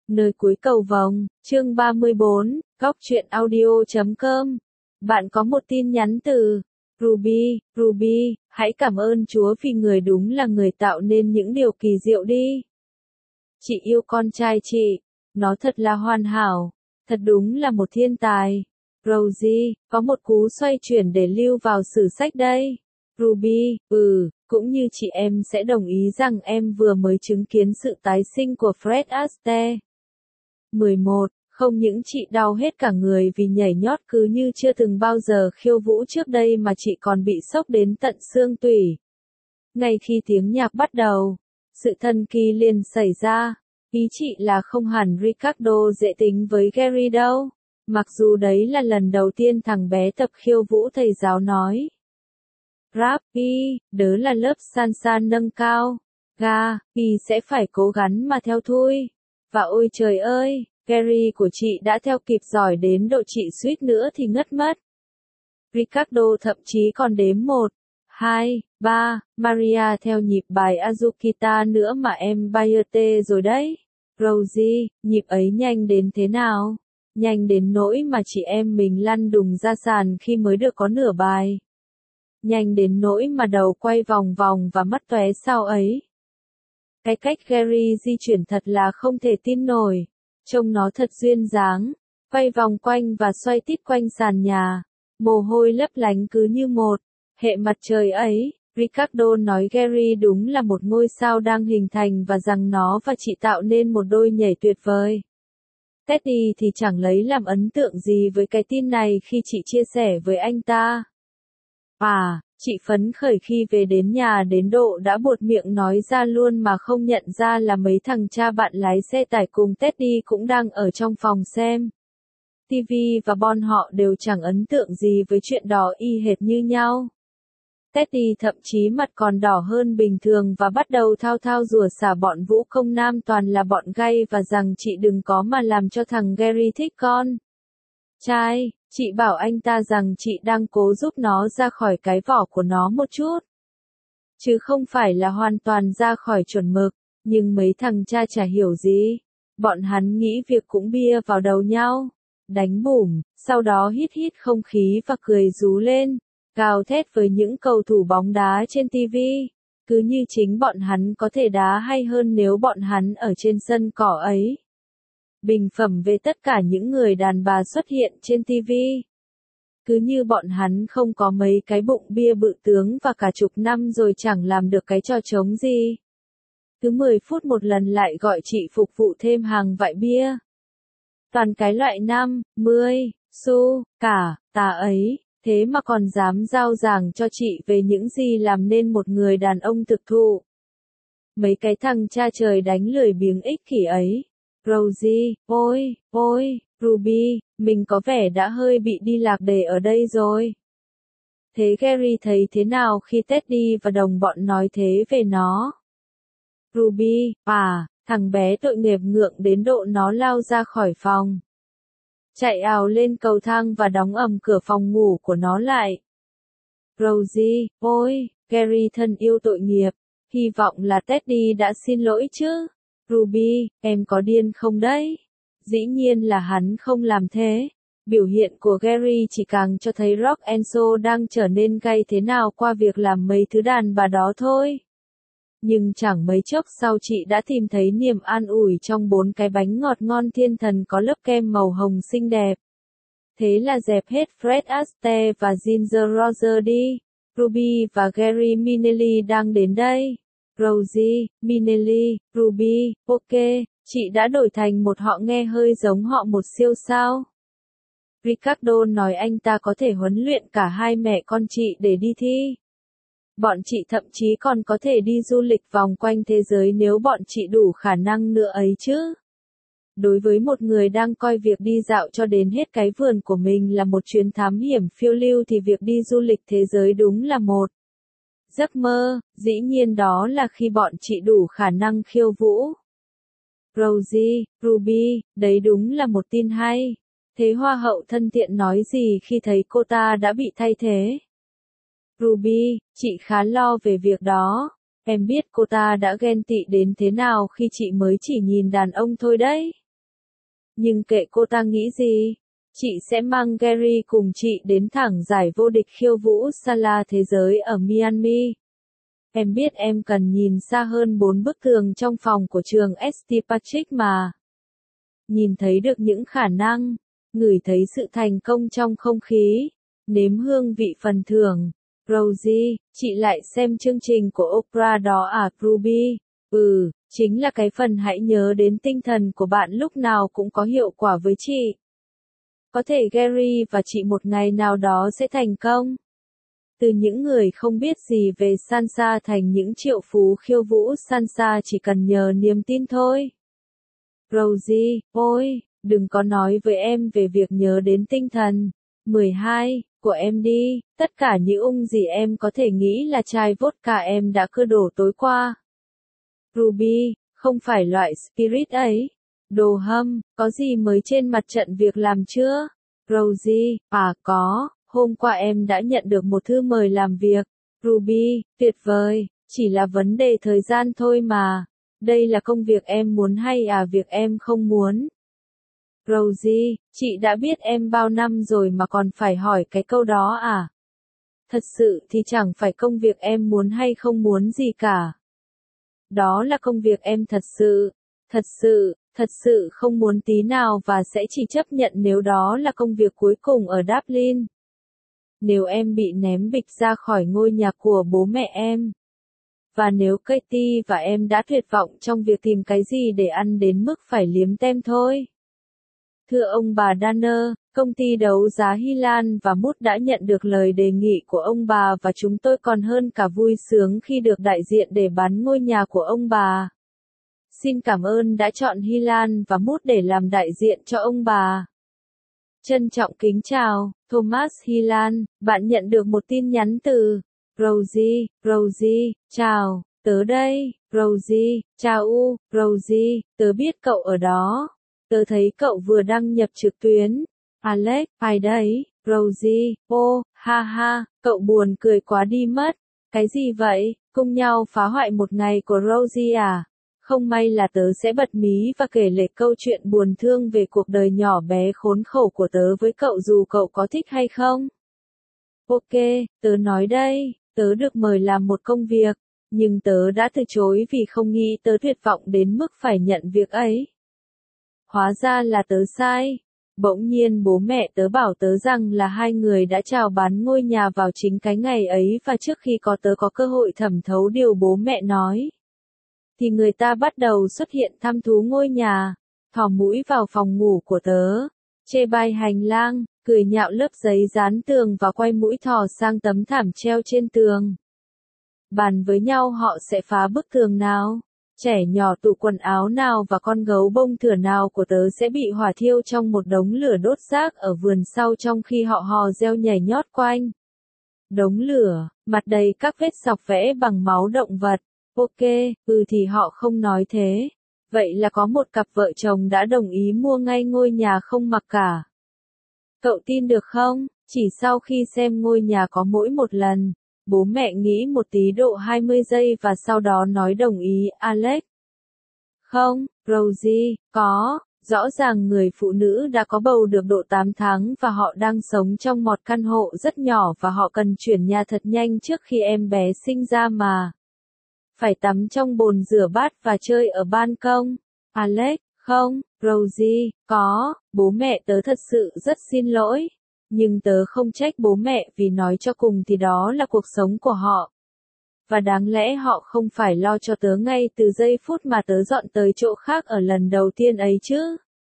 Nơi cuối cầu vồng, chương 34, góc truyện audio.com. Bạn có một tin nhắn từ Ruby, hãy cảm ơn Chúa vì người đúng là người tạo nên những điều kỳ diệu đi. Chị yêu con trai chị, nó thật là hoàn hảo, thật đúng là một thiên tài. Rosie, có một cú xoay chuyển để lưu vào sử sách đây. Ruby, cũng như chị em sẽ đồng ý rằng em vừa mới chứng kiến sự tái sinh của Fred Astaire. 11. Không những chị đau hết cả người vì nhảy nhót cứ như chưa từng bao giờ khiêu vũ trước đây mà chị còn bị sốc đến tận xương tủy. Ngay khi tiếng nhạc bắt đầu, sự thần kỳ liền xảy ra. Ý chị là không hẳn Ricardo dễ tính với Gary đâu. Mặc dù đấy là lần đầu tiên thằng bé tập khiêu vũ thầy giáo nói. Rap, đó là lớp salsa nâng cao. Sẽ phải cố gắng mà theo thôi. Và ôi trời ơi, Gary của chị đã theo kịp giỏi đến độ chị suýt nữa thì ngất mất. Ricardo thậm chí còn đếm 1, 2, 3, Maria theo nhịp bài Azukita nữa mà em Bayerte rồi đấy. Rosie, nhịp ấy nhanh đến thế nào? Nhanh đến nỗi mà chị em mình lăn đùng ra sàn khi mới được có nửa bài. Nhanh đến nỗi mà đầu quay vòng vòng và mắt tóe sao ấy. Cái cách Gary di chuyển thật là không thể tin nổi. Trông nó thật duyên dáng, quay vòng quanh và xoay tít quanh sàn nhà. Mồ hôi lấp lánh cứ như một hệ mặt trời ấy. Ricardo nói Gary đúng là một ngôi sao đang hình thành và rằng nó và chị tạo nên một đôi nhảy tuyệt vời. Teddy thì chẳng lấy làm ấn tượng gì với cái tin này khi chị chia sẻ với anh ta. Chị phấn khởi khi về đến nhà đến độ đã buột miệng nói ra luôn mà không nhận ra là mấy thằng cha bạn lái xe tải cùng Teddy cũng đang ở trong phòng xem TV và bọn họ đều chẳng ấn tượng gì với chuyện đó y hệt như nhau. Teddy thậm chí mặt còn đỏ hơn bình thường và bắt đầu thao thao rủa xả bọn vũ công nam toàn là bọn gay và rằng chị đừng có mà làm cho thằng Gary thích con trai. Chị bảo anh ta rằng chị đang cố giúp nó ra khỏi cái vỏ của nó một chút. Chứ không phải là hoàn toàn ra khỏi chuẩn mực, nhưng mấy thằng cha chả hiểu gì. Bọn hắn nghĩ việc cũng bia vào đầu nhau. Đánh bùm, sau đó hít không khí và cười rú lên. Gào thét với những cầu thủ bóng đá trên TV. Cứ như chính bọn hắn có thể đá hay hơn nếu bọn hắn ở trên sân cỏ ấy. Bình phẩm về tất cả những người đàn bà xuất hiện trên TV. Cứ như bọn hắn không có mấy cái bụng bia bự tướng và cả chục năm rồi chẳng làm được cái trò trống gì. Cứ 10 phút một lần lại gọi chị phục vụ thêm hàng vại bia. Toàn cái loại 5, 10, xu, cả, tà ấy, thế mà còn dám giao giảng cho chị về những gì làm nên một người đàn ông thực thụ. Mấy cái thằng cha trời đánh lười biếng ích kỷ ấy. Rosie, ôi, Ruby, mình có vẻ đã hơi bị đi lạc đề ở đây rồi. Thế Gary thấy thế nào khi Teddy và đồng bọn nói thế về nó? Ruby, thằng bé tội nghiệp ngượng đến độ nó lao ra khỏi phòng. Chạy ào lên cầu thang và đóng ầm cửa phòng ngủ của nó lại. Rosie, ôi, Gary thân yêu tội nghiệp, hy vọng là Teddy đã xin lỗi chứ. Ruby, em có điên không đấy? Dĩ nhiên là hắn không làm thế. Biểu hiện của Gary chỉ càng cho thấy Rock and Soul đang trở nên gay thế nào qua việc làm mấy thứ đàn bà đó thôi. Nhưng chẳng mấy chốc sau chị đã tìm thấy niềm an ủi trong 4 cái bánh ngọt ngon thiên thần có lớp kem màu hồng xinh đẹp. Thế là dẹp hết Fred Astaire và Ginger Rogers đi. Ruby và Gary Minelli đang đến đây. Rosie, Minelli, Ruby, ok, chị đã đổi thành một họ nghe hơi giống họ một siêu sao. Ricardo nói anh ta có thể huấn luyện cả hai mẹ con chị để đi thi. Bọn chị thậm chí còn có thể đi du lịch vòng quanh thế giới nếu bọn chị đủ khả năng nữa ấy chứ. Đối với một người đang coi việc đi dạo cho đến hết cái vườn của mình là một chuyến thám hiểm phiêu lưu thì việc đi du lịch thế giới đúng là một giấc mơ, dĩ nhiên đó là khi bọn chị đủ khả năng khiêu vũ. Rosie, Ruby, đấy đúng là một tin hay. Thế Hoa hậu thân thiện nói gì khi thấy cô ta đã bị thay thế? Ruby, chị khá lo về việc đó. Em biết cô ta đã ghen tị đến thế nào khi chị mới chỉ nhìn đàn ông thôi đấy. Nhưng kệ cô ta nghĩ gì. Chị sẽ mang Gary cùng chị đến thẳng giải vô địch khiêu vũ Sala thế giới ở Miami. Em biết em cần nhìn xa hơn 4 bức tường trong phòng của trường St. Patrick mà. Nhìn thấy được những khả năng, ngửi thấy sự thành công trong không khí, nếm hương vị phần thưởng. Rosie, chị lại xem chương trình của Oprah đó à Ruby? Chính là cái phần hãy nhớ đến tinh thần của bạn lúc nào cũng có hiệu quả với chị. Có thể Gary và chị một ngày nào đó sẽ thành công. Từ những người không biết gì về salsa thành những triệu phú khiêu vũ salsa chỉ cần nhờ niềm tin thôi. Rosie, ôi, đừng có nói với em về việc nhớ đến tinh thần. 12, của em đi, tất cả những gì em có thể nghĩ là chai vodka em đã cưa đổ tối qua. Ruby, không phải loại spirit ấy. Đồ hâm, có gì mới trên mặt trận việc làm chưa? Rosie, có, hôm qua em đã nhận được một thư mời làm việc. Ruby, tuyệt vời, chỉ là vấn đề thời gian thôi mà. Đây là công việc em muốn hay việc em không muốn? Rosie, chị đã biết em bao năm rồi mà còn phải hỏi cái câu đó à? Thật sự thì chẳng phải công việc em muốn hay không muốn gì cả. Đó là công việc em thật sự không muốn tí nào và sẽ chỉ chấp nhận nếu đó là công việc cuối cùng ở Dublin. Nếu em bị ném bịch ra khỏi ngôi nhà của bố mẹ em. Và nếu Katie và em đã tuyệt vọng trong việc tìm cái gì để ăn đến mức phải liếm tem thôi. Thưa ông bà Danner, công ty đấu giá Hy Lan và Mút đã nhận được lời đề nghị của ông bà và chúng tôi còn hơn cả vui sướng khi được đại diện để bán ngôi nhà của ông bà. Xin cảm ơn đã chọn Hy Lan và Mút để làm đại diện cho ông bà. Trân trọng kính chào, Thomas Hy Lan, bạn nhận được một tin nhắn từ Rosie, chào, tớ đây, Rosie, chào Rosie, tớ biết cậu ở đó. Tớ thấy cậu vừa đăng nhập trực tuyến. Alex, ai đấy? Rosie, ha ha, cậu buồn cười quá đi mất. Cái gì vậy? Cùng nhau phá hoại một ngày của Rosie à? Không may là tớ sẽ bật mí và kể lể câu chuyện buồn thương về cuộc đời nhỏ bé khốn khổ của tớ với cậu dù cậu có thích hay không. Ok, tớ nói đây, tớ được mời làm một công việc, nhưng tớ đã từ chối vì không nghĩ tớ tuyệt vọng đến mức phải nhận việc ấy. Hóa ra là tớ sai. Bỗng nhiên bố mẹ tớ bảo tớ rằng là hai người đã chào bán ngôi nhà vào chính cái ngày ấy và trước khi tớ có cơ hội thẩm thấu điều bố mẹ nói. Thì người ta bắt đầu xuất hiện thăm thú ngôi nhà, thò mũi vào phòng ngủ của tớ, chê bai hành lang, cười nhạo lớp giấy dán tường và quay mũi thò sang tấm thảm treo trên tường. Bàn với nhau họ sẽ phá bức tường nào, trẻ nhỏ tủ quần áo nào và con gấu bông thửa nào của tớ sẽ bị hỏa thiêu trong một đống lửa đốt rác ở vườn sau trong khi họ hò reo nhảy nhót quanh. Đống lửa, mặt đầy các vết sọc vẽ bằng máu động vật. Ok, thì họ không nói thế. Vậy là có một cặp vợ chồng đã đồng ý mua ngay ngôi nhà không mặc cả. Cậu tin được không? Chỉ sau khi xem ngôi nhà có mỗi một lần, bố mẹ nghĩ một tí độ 20 giây và sau đó nói đồng ý. Alex. Không, Rosie, có. Rõ ràng người phụ nữ đã có bầu được độ 8 tháng và họ đang sống trong một căn hộ rất nhỏ và họ cần chuyển nhà thật nhanh trước khi em bé sinh ra mà. Phải tắm trong bồn rửa bát và chơi ở ban công. Alex, không, Rosie, có, bố mẹ tớ thật sự rất xin lỗi. Nhưng tớ không trách bố mẹ vì nói cho cùng thì đó là cuộc sống của họ. Và đáng lẽ họ không phải lo cho tớ ngay từ giây phút mà tớ dọn tới chỗ khác ở lần đầu tiên ấy chứ.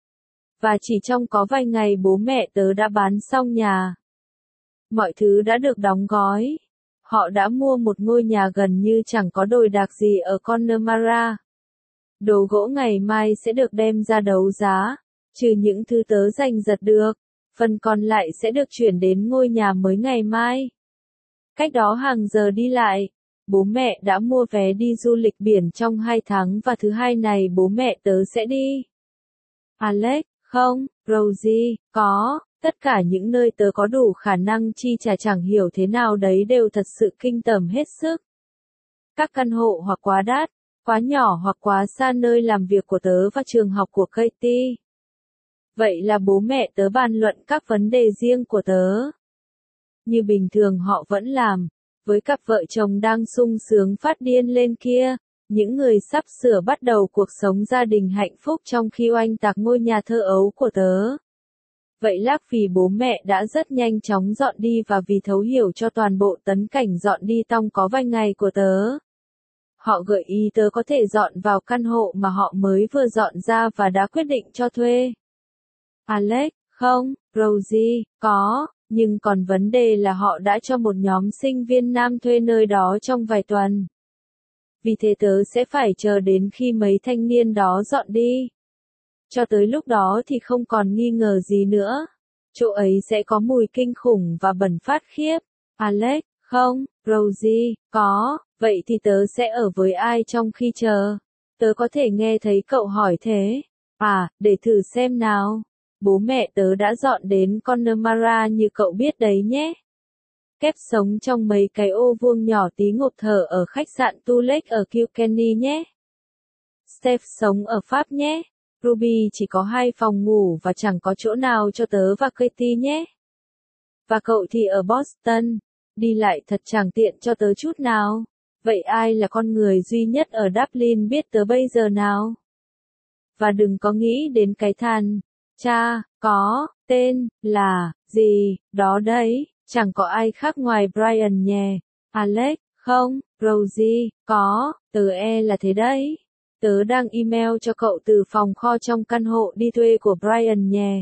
Và chỉ trong có vài ngày bố mẹ tớ đã bán xong nhà. Mọi thứ đã được đóng gói. Họ đã mua một ngôi nhà gần như chẳng có đồi đạc gì ở Connemara. Đồ gỗ ngày mai sẽ được đem ra đấu giá, trừ những thứ tớ giành giật được. Phần còn lại sẽ được chuyển đến ngôi nhà mới ngày mai. Cách đó hàng giờ đi lại. Bố mẹ đã mua vé đi du lịch biển trong 2 tháng và thứ hai này bố mẹ tớ sẽ đi. Alex, không, Rosie, có, tất cả những nơi tớ có đủ khả năng chi trả chẳng hiểu thế nào đấy đều thật sự kinh tởm hết sức. Các căn hộ hoặc quá đắt, quá nhỏ hoặc quá xa nơi làm việc của tớ và trường học của Katie. Vậy là bố mẹ tớ bàn luận các vấn đề riêng của tớ. Như bình thường họ vẫn làm, với cặp vợ chồng đang sung sướng phát điên lên kia, những người sắp sửa bắt đầu cuộc sống gia đình hạnh phúc trong khi oanh tạc ngôi nhà thơ ấu của tớ. Vậy lác vì bố mẹ đã rất nhanh chóng dọn đi và vì thấu hiểu cho toàn bộ tấn cảnh dọn đi tong có vài ngày của tớ. Họ gợi ý tớ có thể dọn vào căn hộ mà họ mới vừa dọn ra và đã quyết định cho thuê. Alex, không, Rosie, có, nhưng còn vấn đề là họ đã cho một nhóm sinh viên nam thuê nơi đó trong vài tuần. Vì thế tớ sẽ phải chờ đến khi mấy thanh niên đó dọn đi. Cho tới lúc đó thì không còn nghi ngờ gì nữa. Chỗ ấy sẽ có mùi kinh khủng và bẩn phát khiếp. Alex, không, Rosie, có, vậy thì tớ sẽ ở với ai trong khi chờ? Tớ có thể nghe thấy cậu hỏi thế. À, để thử xem nào. Bố mẹ tớ đã dọn đến Connemara như cậu biết đấy nhé. Kép sống trong mấy cái ô vuông nhỏ tí ngộp thở ở khách sạn Tulek ở Kilkenny nhé. Steph sống ở Pháp nhé. Ruby chỉ có 2 phòng ngủ và chẳng có chỗ nào cho tớ và Katie nhé. Và cậu thì ở Boston. Đi lại thật chẳng tiện cho tớ chút nào. Vậy ai là con người duy nhất ở Dublin biết tớ bây giờ nào? Và đừng có nghĩ đến cái thằng cha, có, tên, là, gì, đó đấy, chẳng có ai khác ngoài Brian nhè. Alex, không, Rosie, có, tớ là thế đấy. Tớ đang email cho cậu từ phòng kho trong căn hộ đi thuê của Brian nhè.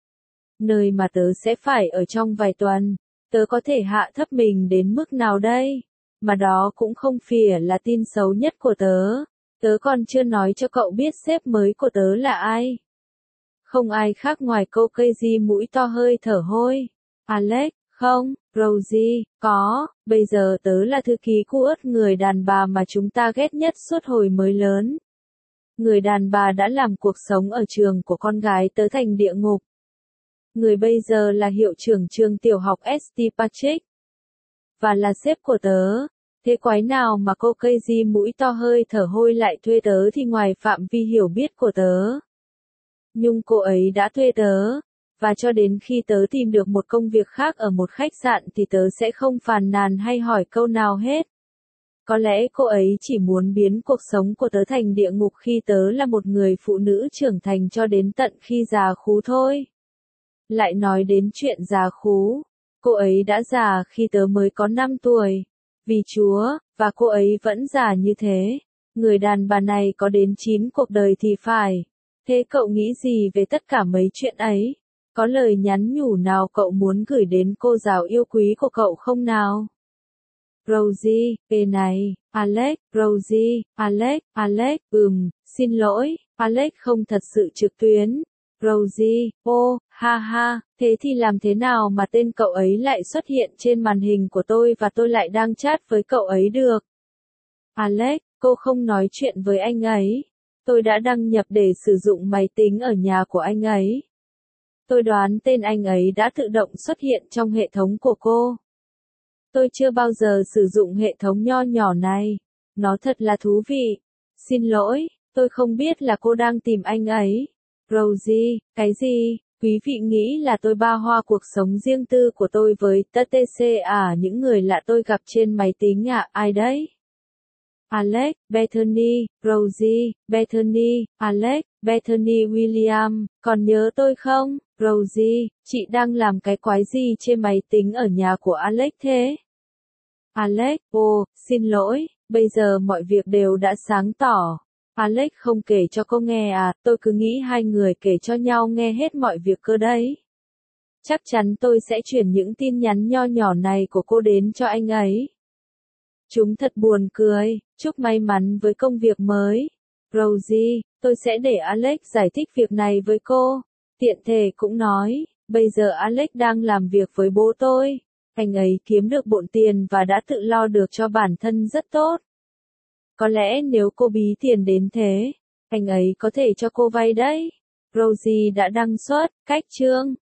Nơi mà tớ sẽ phải ở trong vài tuần. Tớ có thể hạ thấp mình đến mức nào đây? Mà đó cũng không phải là tin xấu nhất của tớ. Tớ còn chưa nói cho cậu biết sếp mới của tớ là ai. Không ai khác ngoài cô Casey mũi to hơi thở hôi. Alex, không, Rosie, có, bây giờ tớ là thư ký của người đàn bà mà chúng ta ghét nhất suốt hồi mới lớn. Người đàn bà đã làm cuộc sống ở trường của con gái tớ thành địa ngục. Người bây giờ là hiệu trưởng trường tiểu học St. Patrick. Và là sếp của tớ. Thế quái nào mà cô Casey mũi to hơi thở hôi lại thuê tớ thì ngoài phạm vi hiểu biết của tớ. Nhưng cô ấy đã thuê tớ. Và cho đến khi tớ tìm được một công việc khác ở một khách sạn thì tớ sẽ không phàn nàn hay hỏi câu nào hết. Có lẽ cô ấy chỉ muốn biến cuộc sống của tớ thành địa ngục khi tớ là một người phụ nữ trưởng thành cho đến tận khi già khú thôi. Lại nói đến chuyện già khú. Cô ấy đã già khi tớ mới có 5 tuổi. Vì Chúa, và cô ấy vẫn già như thế. Người đàn bà này có đến 9 cuộc đời thì phải. Thế cậu nghĩ gì về tất cả mấy chuyện ấy? Có lời nhắn nhủ nào cậu muốn gửi đến cô giáo yêu quý của cậu không nào? Rosie, này, Alex, Rosie, Alex, xin lỗi, Alex không thật sự trực tuyến. Rosie, ha ha, thế thì làm thế nào mà tên cậu ấy lại xuất hiện trên màn hình của tôi và tôi lại đang chat với cậu ấy được? Alex, cô không nói chuyện với anh ấy. Tôi đã đăng nhập để sử dụng máy tính ở nhà của anh ấy. Tôi đoán tên anh ấy đã tự động xuất hiện trong hệ thống của cô. Tôi chưa bao giờ sử dụng hệ thống nho nhỏ này. Nó thật là thú vị. Xin lỗi, tôi không biết là cô đang tìm anh ấy. Rosie, cái gì? Quý vị nghĩ là tôi ba hoa cuộc sống riêng tư của tôi với TTC à, những người lạ tôi gặp trên máy tính à, ai đấy? Alex, Bethany, Rosie, Bethany, Alex, Bethany William, còn nhớ tôi không? Rosie, chị đang làm cái quái gì trên máy tính ở nhà của Alex thế? Alex, xin lỗi, bây giờ mọi việc đều đã sáng tỏ. Alex không kể cho cô nghe à, tôi cứ nghĩ hai người kể cho nhau nghe hết mọi việc cơ đấy. Chắc chắn tôi sẽ chuyển những tin nhắn nho nhỏ này của cô đến cho anh ấy. Chúng thật buồn cười, chúc may mắn với công việc mới. Rosie, tôi sẽ để Alex giải thích việc này với cô. Tiện thể cũng nói, bây giờ Alex đang làm việc với bố tôi. Anh ấy kiếm được bộn tiền và đã tự lo được cho bản thân rất tốt. Có lẽ nếu cô bí tiền đến thế, anh ấy có thể cho cô vay đấy. Rosie đã đăng xuất, cách chương.